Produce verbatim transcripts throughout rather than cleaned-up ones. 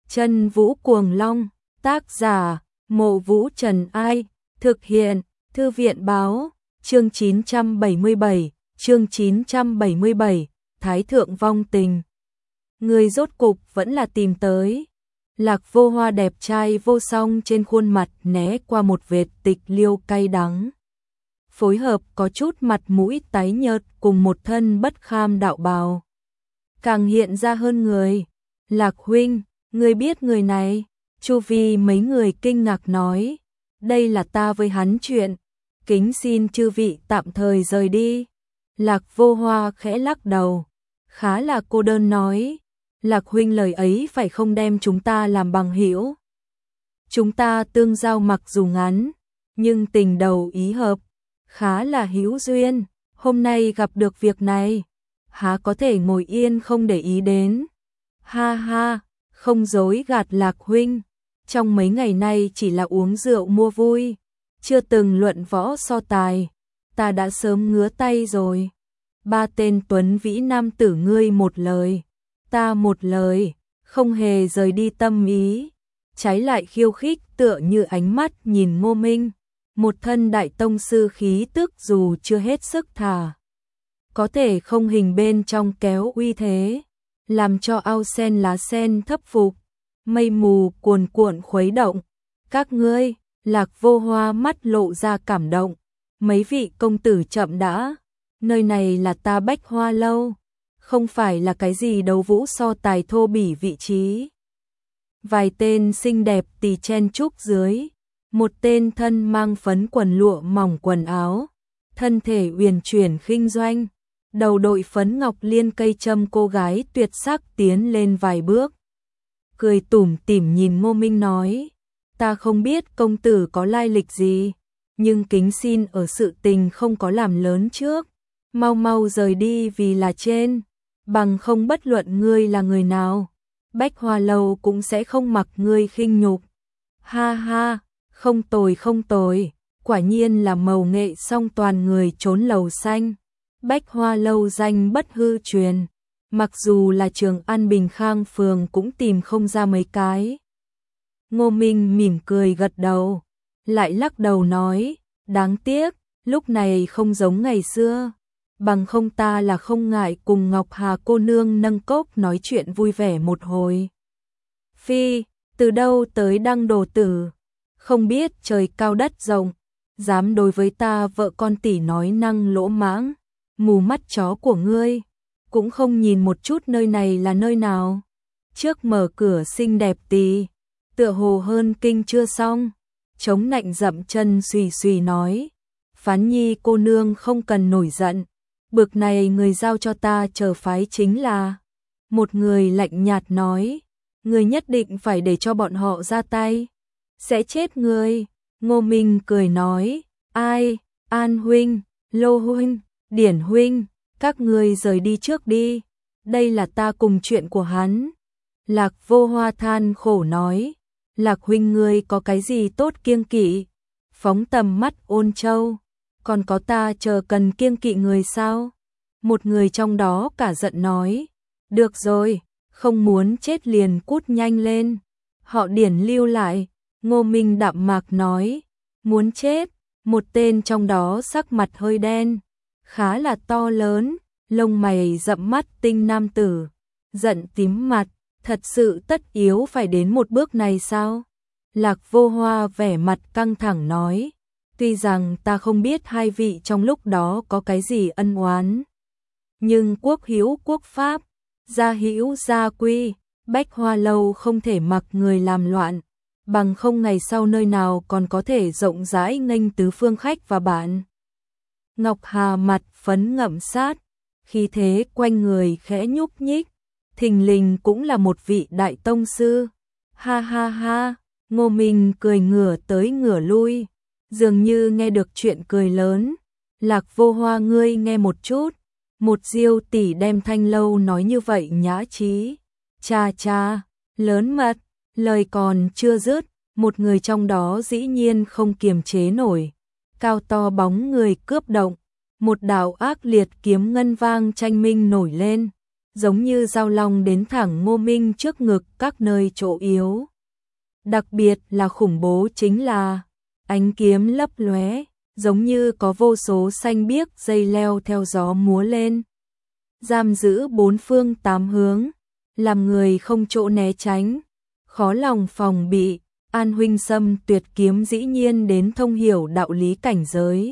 Chân Vũ Cuồng Long, tác giả, Mộ Vũ Trần Ai, thực hiện, Thư viện Báo, chương chín trăm bảy mươi bảy, chương chín trăm bảy mươi bảy, Thái Thượng Vong Tình. Người rốt cục vẫn là tìm tới. Lạc Vô Hoa đẹp trai vô song trên khuôn mặt né qua một vệt tịch liêu cay đắng. Phối hợp có chút mặt mũi tái nhợt cùng một thân bất kham đạo bào. Càng hiện ra hơn người. Lạc huynh, người biết người này? Chu vi mấy người kinh ngạc nói. Đây là ta với hắn chuyện. Kính xin chư vị tạm thời rời đi. Lạc Vô Hoa khẽ lắc đầu. Khá là cô đơn nói. Lạc huynh lời ấy phải không đem chúng ta làm bằng hữu. Chúng ta tương giao mặc dù ngắn, nhưng tình đầu ý hợp, khá là hữu duyên. Hôm nay gặp được việc này, há có thể ngồi yên không để ý đến. Ha ha, không dối gạt Lạc huynh. Trong mấy ngày nay chỉ là uống rượu mua vui, chưa từng luận võ so tài. Ta đã sớm ngứa tay rồi. Ba tên tuấn vĩ nam tử ngươi một lời, ta một lời, không hề rời đi tâm ý. Trái lại khiêu khích tựa như ánh mắt nhìn Ngô Minh. Một thân đại tông sư khí tức dù chưa hết sức thả, có thể không hình bên trong kéo uy thế, làm cho ao sen lá sen thấp phục, mây mù cuồn cuộn khuấy động. Các ngươi, Lạc Vô Hoa mắt lộ ra cảm động. Mấy vị công tử chậm đã, nơi này là ta Bách Hoa lâu, không phải là cái gì đấu vũ so tài thô bỉ vị trí. Vài tên xinh đẹp tỳ chen chúc dưới, một tên thân mang phấn quần lụa mỏng quần áo, thân thể uyển chuyển khinh doanh, đầu đội phấn ngọc liên cây châm cô gái tuyệt sắc tiến lên vài bước. Cười tủm tỉm nhìn Ngô Minh nói, ta không biết công tử có lai lịch gì, nhưng kính xin ở sự tình không có làm lớn trước, mau mau rời đi vì là trên, bằng không bất luận ngươi là người nào, Bách Hoa lâu cũng sẽ không mặc ngươi khinh nhục. Ha ha, không tồi không tồi, quả nhiên là mầu nghệ song toàn người trốn lầu xanh. Bách Hoa lâu danh bất hư truyền, mặc dù là Trường An Bình Khang phường cũng tìm không ra mấy cái. Ngô Minh mỉm cười gật đầu, lại lắc đầu nói, đáng tiếc, lúc này không giống ngày xưa, bằng không ta là không ngại cùng Ngọc Hà cô nương nâng cốc nói chuyện vui vẻ một hồi. Phi, từ đâu tới đăng đồ tử, không biết trời cao đất rộng, dám đối với ta vợ con tỷ nói năng lỗ mãng, mù mắt chó của ngươi, cũng không nhìn một chút nơi này là nơi nào. Trước mở cửa xinh đẹp tí, tựa hồ hơn kinh chưa xong, chống nạnh dậm chân xùy xùy nói, Phán Nhi cô nương không cần nổi giận, bực này người giao cho ta chờ phái chính là. Một người lạnh nhạt nói, người nhất định phải để cho bọn họ ra tay, sẽ chết người. Ngô Minh cười nói, ai, An huynh, Lô huynh, Điển huynh, các ngươi rời đi trước đi, đây là ta cùng chuyện của hắn. Lạc Vô Hoa than khổ nói, Lạc huynh ngươi có cái gì tốt kiêng kỵ? Phóng tầm mắt Ôn Châu, còn có ta chờ cần kiêng kỵ người sao? Một người trong đó cả giận nói, được rồi, không muốn chết liền cút nhanh lên. Họ Điển lưu lại. Ngô Minh đạm mạc nói, muốn chết. Một tên trong đó sắc mặt hơi đen, khá là to lớn, lông mày rậm mắt tinh nam tử, giận tím mặt, thật sự tất yếu phải đến một bước này sao? Lạc Vô Hoa vẻ mặt căng thẳng nói, tuy rằng ta không biết hai vị trong lúc đó có cái gì ân oán, nhưng quốc hữu quốc pháp, gia hữu gia quy, Bách Hoa lâu không thể mặc người làm loạn, bằng không ngày sau nơi nào còn có thể rộng rãi nghênh tứ phương khách và bạn. Ngọc Hà mặt phấn ngậm sát, khí thế quanh người khẽ nhúc nhích, thình lình cũng là một vị đại tông sư. Ha ha ha, Ngô Minh cười ngửa tới ngửa lui, dường như nghe được chuyện cười lớn. Lạc Vô Hoa ngươi nghe một chút, một diêu tỷ đem thanh lâu nói như vậy nhã trí. Cha cha, lớn mật. Lời còn chưa dứt, một người trong đó dĩ nhiên không kiềm chế nổi, cao to bóng người cướp động, một đạo ác liệt kiếm ngân vang tranh minh nổi lên, giống như dao long đến thẳng Ngô Minh trước ngực các nơi chỗ yếu. Đặc biệt là khủng bố chính là ánh kiếm lấp lóe, giống như có vô số xanh biếc dây leo theo gió múa lên, giam giữ bốn phương tám hướng, làm người không chỗ né tránh, khó lòng phòng bị. An Huynh Sâm tuyệt kiếm dĩ nhiên đến thông hiểu đạo lý cảnh giới.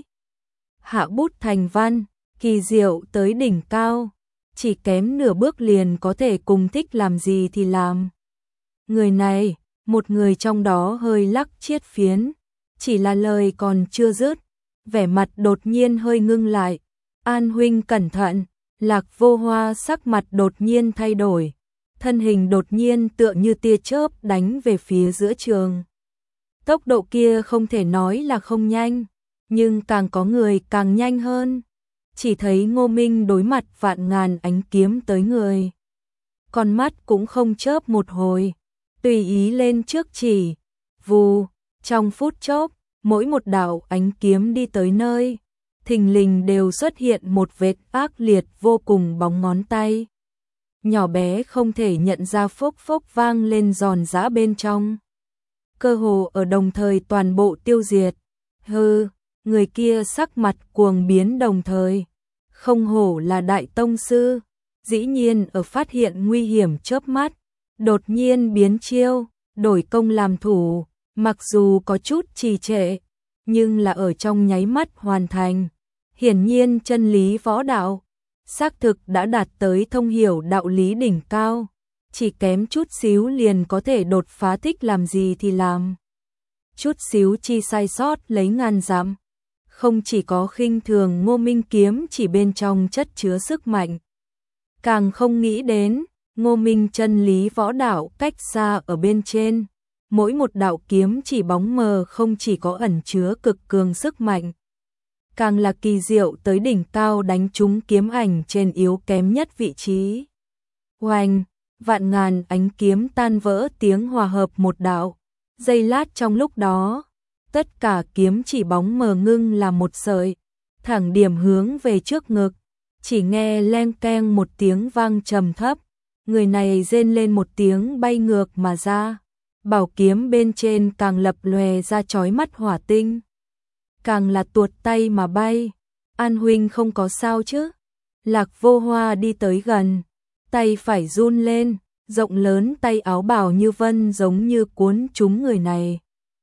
Hạ bút thành văn, kỳ diệu tới đỉnh cao, chỉ kém nửa bước liền có thể cùng thích làm gì thì làm. Người này, một người trong đó hơi lắc chiết phiến, chỉ là lời còn chưa dứt, vẻ mặt đột nhiên hơi ngưng lại. An Huynh cẩn thận, Lạc Vô Hoa sắc mặt đột nhiên thay đổi, thân hình đột nhiên tựa như tia chớp đánh về phía giữa trường. Tốc độ kia không thể nói là không nhanh, nhưng càng có người càng nhanh hơn. Chỉ thấy Ngô Minh đối mặt vạn ngàn ánh kiếm tới người, con mắt cũng không chớp một hồi, tùy ý lên trước chỉ, vù, trong phút chốc, mỗi một đạo ánh kiếm đi tới nơi, thình lình đều xuất hiện một vệt ác liệt vô cùng bóng ngón tay. Nhỏ bé không thể nhận ra phốc phốc vang lên giòn giã bên trong. Cơ hồ ở đồng thời toàn bộ tiêu diệt. Hừ, người kia sắc mặt cuồng biến đồng thời. Không hổ là đại tông sư, dĩ nhiên ở phát hiện nguy hiểm chớp mắt, đột nhiên biến chiêu, đổi công làm thủ, mặc dù có chút trì trệ, nhưng là ở trong nháy mắt hoàn thành. Hiển nhiên chân lý võ đạo, xác thực đã đạt tới thông hiểu đạo lý đỉnh cao, chỉ kém chút xíu liền có thể đột phá thích làm gì thì làm. Chút xíu chi sai sót lấy ngàn dặm, không chỉ có khinh thường Ngô Minh kiếm chỉ bên trong chất chứa sức mạnh. Càng không nghĩ đến, Ngô Minh chân lý võ đạo cách xa ở bên trên, mỗi một đạo kiếm chỉ bóng mờ không chỉ có ẩn chứa cực cường sức mạnh, càng là kỳ diệu tới đỉnh cao đánh trúng kiếm ảnh trên yếu kém nhất vị trí. Oanh, vạn ngàn ánh kiếm tan vỡ tiếng hòa hợp một đạo, giây lát trong lúc đó, tất cả kiếm chỉ bóng mờ ngưng là một sợi, thẳng điểm hướng về trước ngực, chỉ nghe leng keng một tiếng vang trầm thấp, người này rên lên một tiếng bay ngược mà ra, bảo kiếm bên trên càng lập lòe ra chói mắt hỏa tinh, càng là tuột tay mà bay. An Huynh không có sao chứ? Lạc Vô Hoa đi tới gần, tay phải run lên, rộng lớn tay áo bào như vân giống như cuốn trúng người này,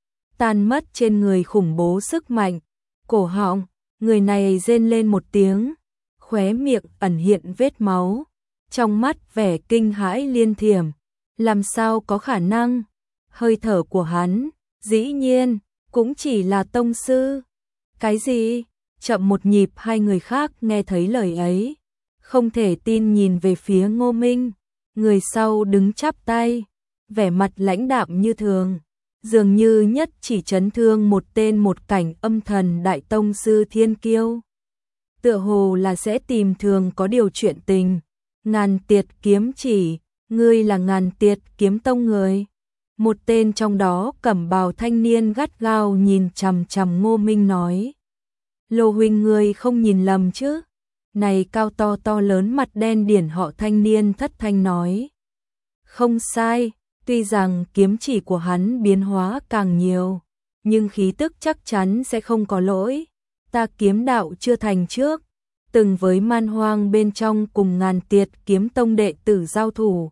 tan mất trên người khủng bố sức mạnh. Cổ họng, người này rên lên một tiếng, khóe miệng ẩn hiện vết máu, trong mắt vẻ kinh hãi liên thiểm, làm sao có khả năng? Hơi thở của hắn, dĩ nhiên, cũng chỉ là tông sư. Cái gì? Chậm một nhịp hai người khác nghe thấy lời ấy, không thể tin nhìn về phía Ngô Minh, người sau đứng chắp tay, vẻ mặt lãnh đạm như thường, dường như nhất chỉ chấn thương một tên một cảnh âm thần đại tông sư thiên kiêu. Tựa hồ là sẽ tìm thường có điều chuyện tình. Ngàn Tiệt kiếm chỉ, ngươi là Ngàn Tiệt kiếm tông người. Một tên trong đó cẩm bào thanh niên gắt gao nhìn chằm chằm Ngô Minh nói. Lô huynh ngươi không nhìn lầm chứ? Này cao to to lớn mặt đen điển họ thanh niên thất thanh nói. Không sai, tuy rằng kiếm chỉ của hắn biến hóa càng nhiều, nhưng khí tức chắc chắn sẽ không có lỗi. Ta kiếm đạo chưa thành trước, từng với man hoang bên trong cùng Ngàn Tiệt kiếm tông đệ tử giao thủ.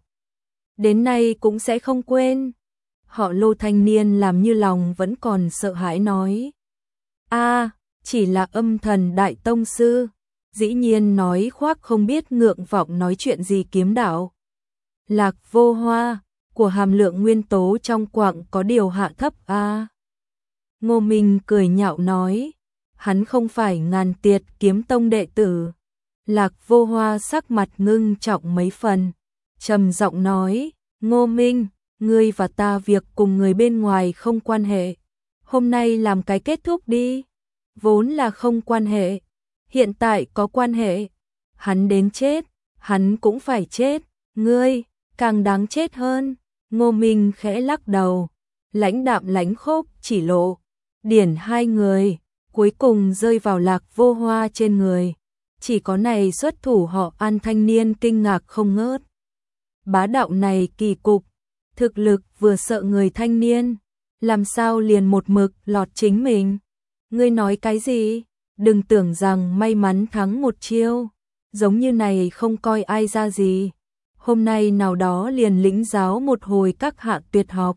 Đến nay cũng sẽ không quên. Họ Lô thanh niên làm như lòng vẫn còn sợ hãi nói. A, chỉ là âm thần đại tông sư, dĩ nhiên nói khoác không biết ngượng vọng nói chuyện gì kiếm đạo. Lạc Vô Hoa, của hàm lượng nguyên tố trong quặng có điều hạ thấp a. Ngô Minh cười nhạo nói, hắn không phải Ngàn Tiệt kiếm tông đệ tử. Lạc Vô Hoa sắc mặt ngưng trọng mấy phần, trầm giọng nói, Ngô Minh, ngươi và ta việc cùng người bên ngoài không quan hệ, hôm nay làm cái kết thúc đi. Vốn là không quan hệ, hiện tại có quan hệ. Hắn đến chết, hắn cũng phải chết, ngươi càng đáng chết hơn. Ngô Minh khẽ lắc đầu, lãnh đạm lãnh khốc chỉ lộ, điển hai người, cuối cùng rơi vào Lạc Vô Hoa trên người. Chỉ có này xuất thủ họ An thanh niên kinh ngạc không ngớt. Bá đạo này kỳ cục, thực lực vừa sợ người thanh niên, làm sao liền một mực lọt chính mình. Ngươi nói cái gì? Đừng tưởng rằng may mắn thắng một chiêu, giống như này không coi ai ra gì. Hôm nay nào đó liền lĩnh giáo một hồi các hạ tuyệt học.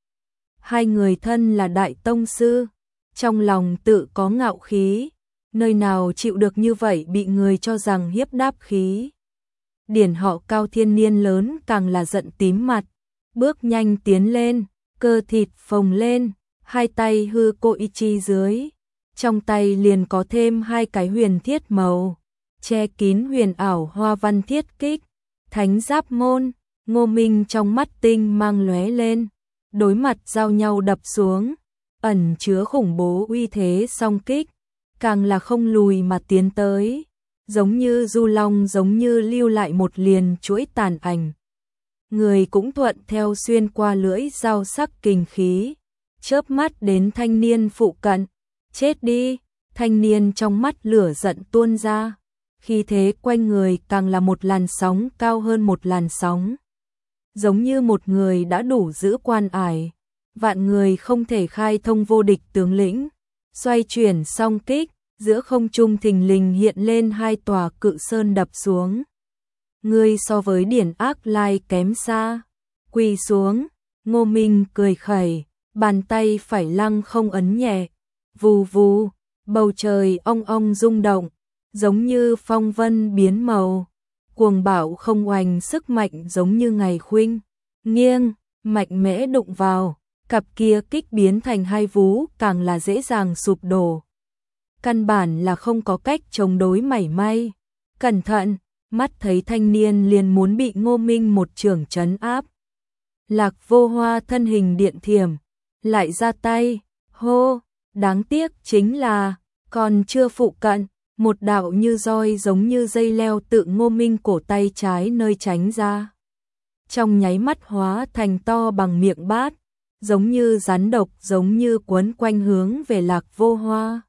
Hai người thân là đại tông sư, trong lòng tự có ngạo khí, nơi nào chịu được như vậy bị người cho rằng hiếp đáp khí. Điển họ Cao Thiên Niên lớn càng là giận tím mặt, bước nhanh tiến lên, cơ thịt phồng lên, hai tay hư cô y chi dưới, trong tay liền có thêm hai cái huyền thiết màu, che kín huyền ảo hoa văn thiết kích, thánh giáp môn. Ngô Minh trong mắt tinh mang lóe lên, đối mặt giao nhau đập xuống, ẩn chứa khủng bố uy thế song kích, càng là không lùi mà tiến tới, giống như du long, giống như lưu lại một liền chuỗi tàn ảnh. Người cũng thuận theo xuyên qua lưỡi dao sắc kình khí, chớp mắt đến thanh niên phụ cận. Chết đi! Thanh niên trong mắt lửa giận tuôn ra, khí thế quanh người càng là một làn sóng cao hơn một làn sóng. Giống như một người đã đủ giữ quan ải, vạn người không thể khai thông vô địch tướng lĩnh. Xoay chuyển song kích, giữa không trung thình lình hiện lên hai tòa cự sơn đập xuống. Ngươi so với Điển Ác Lai kém xa. Quỳ xuống, Ngô Minh cười khẩy, bàn tay phải lăng không ấn nhẹ. Vù vù, bầu trời ong ong rung động, giống như phong vân biến màu. Cuồng bạo không oanh sức mạnh giống như ngày khuynh nghiêng, mạnh mẽ đụng vào, cặp kia kích biến thành hai vú càng là dễ dàng sụp đổ. Căn bản là không có cách chống đối mảy may. Cẩn thận, mắt thấy thanh niên liền muốn bị Ngô Minh một chưởng trấn áp. Lạc Vô Hoa thân hình điện thiểm, lại ra tay, hô, đáng tiếc chính là, còn chưa phụ cận, một đạo như roi giống như dây leo tự Ngô Minh cổ tay trái nơi tránh ra. Trong nháy mắt hóa thành to bằng miệng bát, giống như rắn độc, giống như quấn quanh hướng về Lạc Vô Hoa.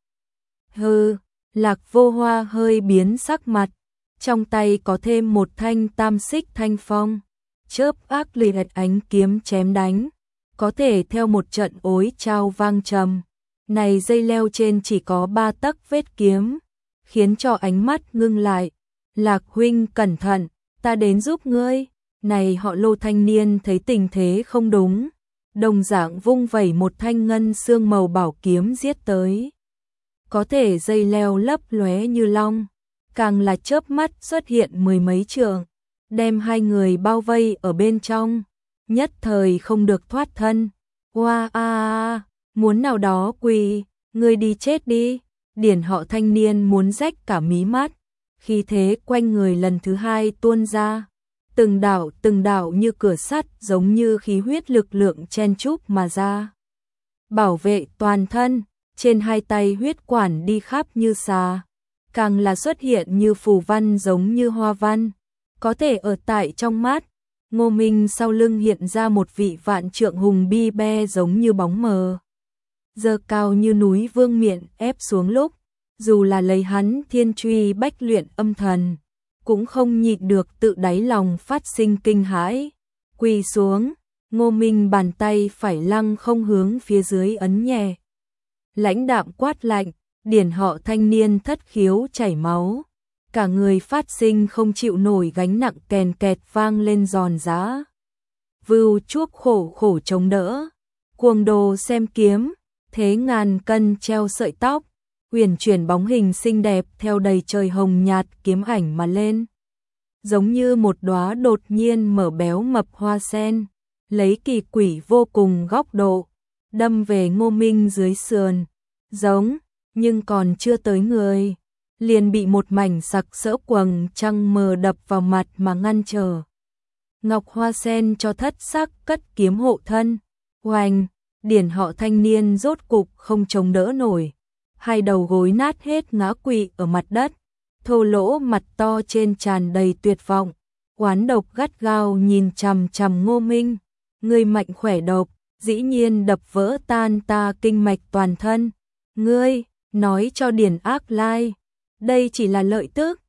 Hừ, Lạc Vô Hoa hơi biến sắc mặt, trong tay có thêm một thanh tam xích thanh phong, chớp ác liệt ánh kiếm chém đánh, có thể theo một trận ối trao vang trầm. Này dây leo trên chỉ có ba tấc vết kiếm, khiến cho ánh mắt ngưng lại. Lạc huynh cẩn thận, ta đến giúp ngươi. Này họ Lô thanh niên thấy tình thế không đúng, đồng dạng vung vẩy một thanh ngân xương màu bảo kiếm giết tới. Có thể dây leo lấp lóe như long, càng là chớp mắt xuất hiện mười mấy trượng, đem hai người bao vây ở bên trong, nhất thời không được thoát thân. Oa a a, muốn nào đó quỳ, ngươi đi chết đi. Điển họ thanh niên muốn rách cả mí mắt, khí thế quanh người lần thứ hai tuôn ra, từng đạo từng đạo như cửa sắt, giống như khí huyết lực lượng chen chúc mà ra, bảo vệ toàn thân. Trên hai tay huyết quản đi khắp như xà, càng là xuất hiện như phù văn giống như hoa văn, có thể ở tại trong mắt. Ngô Minh sau lưng hiện ra một vị vạn trượng hùng bi be giống như bóng mờ, giơ cao như núi vương miện ép xuống lúc, dù là lấy hắn thiên truy bách luyện âm thần, cũng không nhịn được tự đáy lòng phát sinh kinh hãi. Quỳ xuống, Ngô Minh bàn tay phải lăng không hướng phía dưới ấn nhẹ. Lãnh đạm quát lạnh, điển họ thanh niên thất khiếu chảy máu, cả người phát sinh không chịu nổi gánh nặng, kèn kẹt vang lên giòn giã. Vưu chuốc khổ khổ chống đỡ, cuồng đồ xem kiếm, thế ngàn cân treo sợi tóc, uyển chuyển bóng hình xinh đẹp theo đầy trời hồng nhạt kiếm ảnh mà lên. Giống như một đóa đột nhiên mở béo mập hoa sen, lấy kỳ quỷ vô cùng góc độ, đâm về Ngô Minh dưới sườn, giống, nhưng còn chưa tới người, liền bị một mảnh sặc sỡ quầng trăng mờ đập vào mặt mà ngăn trở. Ngọc hoa sen cho thất sắc cất kiếm hộ thân, oanh, điển họ thanh niên rốt cục không chống đỡ nổi, hai đầu gối nát hết ngã quỵ ở mặt đất, thô lỗ mặt to trên tràn đầy tuyệt vọng, oán độc gắt gao nhìn chằm chằm Ngô Minh. Ngươi mạnh khỏe độc, dĩ nhiên đập vỡ tan ta kinh mạch toàn thân. Ngươi, nói cho Điển Ác Lai, đây chỉ là lợi tức,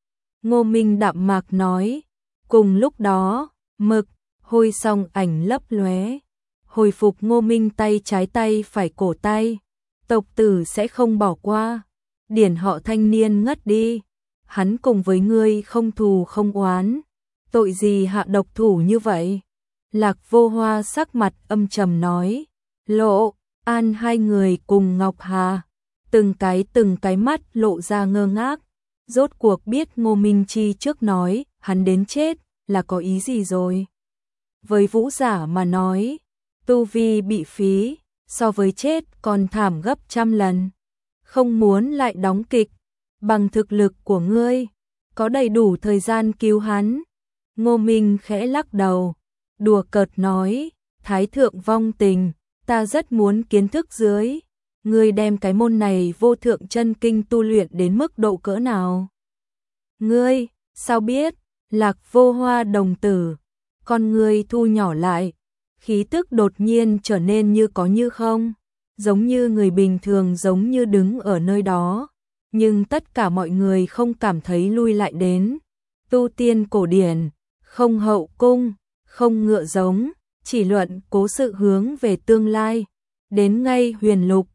Ngô Minh đạm mạc nói. Cùng lúc đó, mực, hôi song ảnh lấp lóe. Hồi phục Ngô Minh tay trái tay phải cổ tay. Tộc tử sẽ không bỏ qua. Điển họ thanh niên ngất đi. Hắn cùng với ngươi không thù không oán. Tội gì hạ độc thủ như vậy? Lạc Vô Hoa sắc mặt âm trầm nói. Lộ, An hai người cùng Ngọc Hà. Từng cái từng cái mắt lộ ra ngơ ngác. Rốt cuộc biết Ngô Minh Chi trước nói hắn đến chết là có ý gì rồi. Với vũ giả mà nói, tu vi bị phí, so với chết còn thảm gấp trăm lần. Không muốn lại đóng kịch, bằng thực lực của ngươi, có đầy đủ thời gian cứu hắn. Ngô Minh khẽ lắc đầu, đùa cợt nói, Thái thượng vong tình, ta rất muốn kiến thức dưới. Ngươi đem cái môn này vô thượng chân kinh tu luyện đến mức độ cỡ nào? Ngươi, sao biết? Lạc Vô Hoa đồng tử, con ngươi thu nhỏ lại, khí tức đột nhiên trở nên như có như không, giống như người bình thường giống như đứng ở nơi đó, nhưng tất cả mọi người không cảm thấy lui lại đến. Tu tiên cổ điển, không hậu cung, không ngựa giống, chỉ luận cố sự hướng về tương lai, đến ngay huyền lục,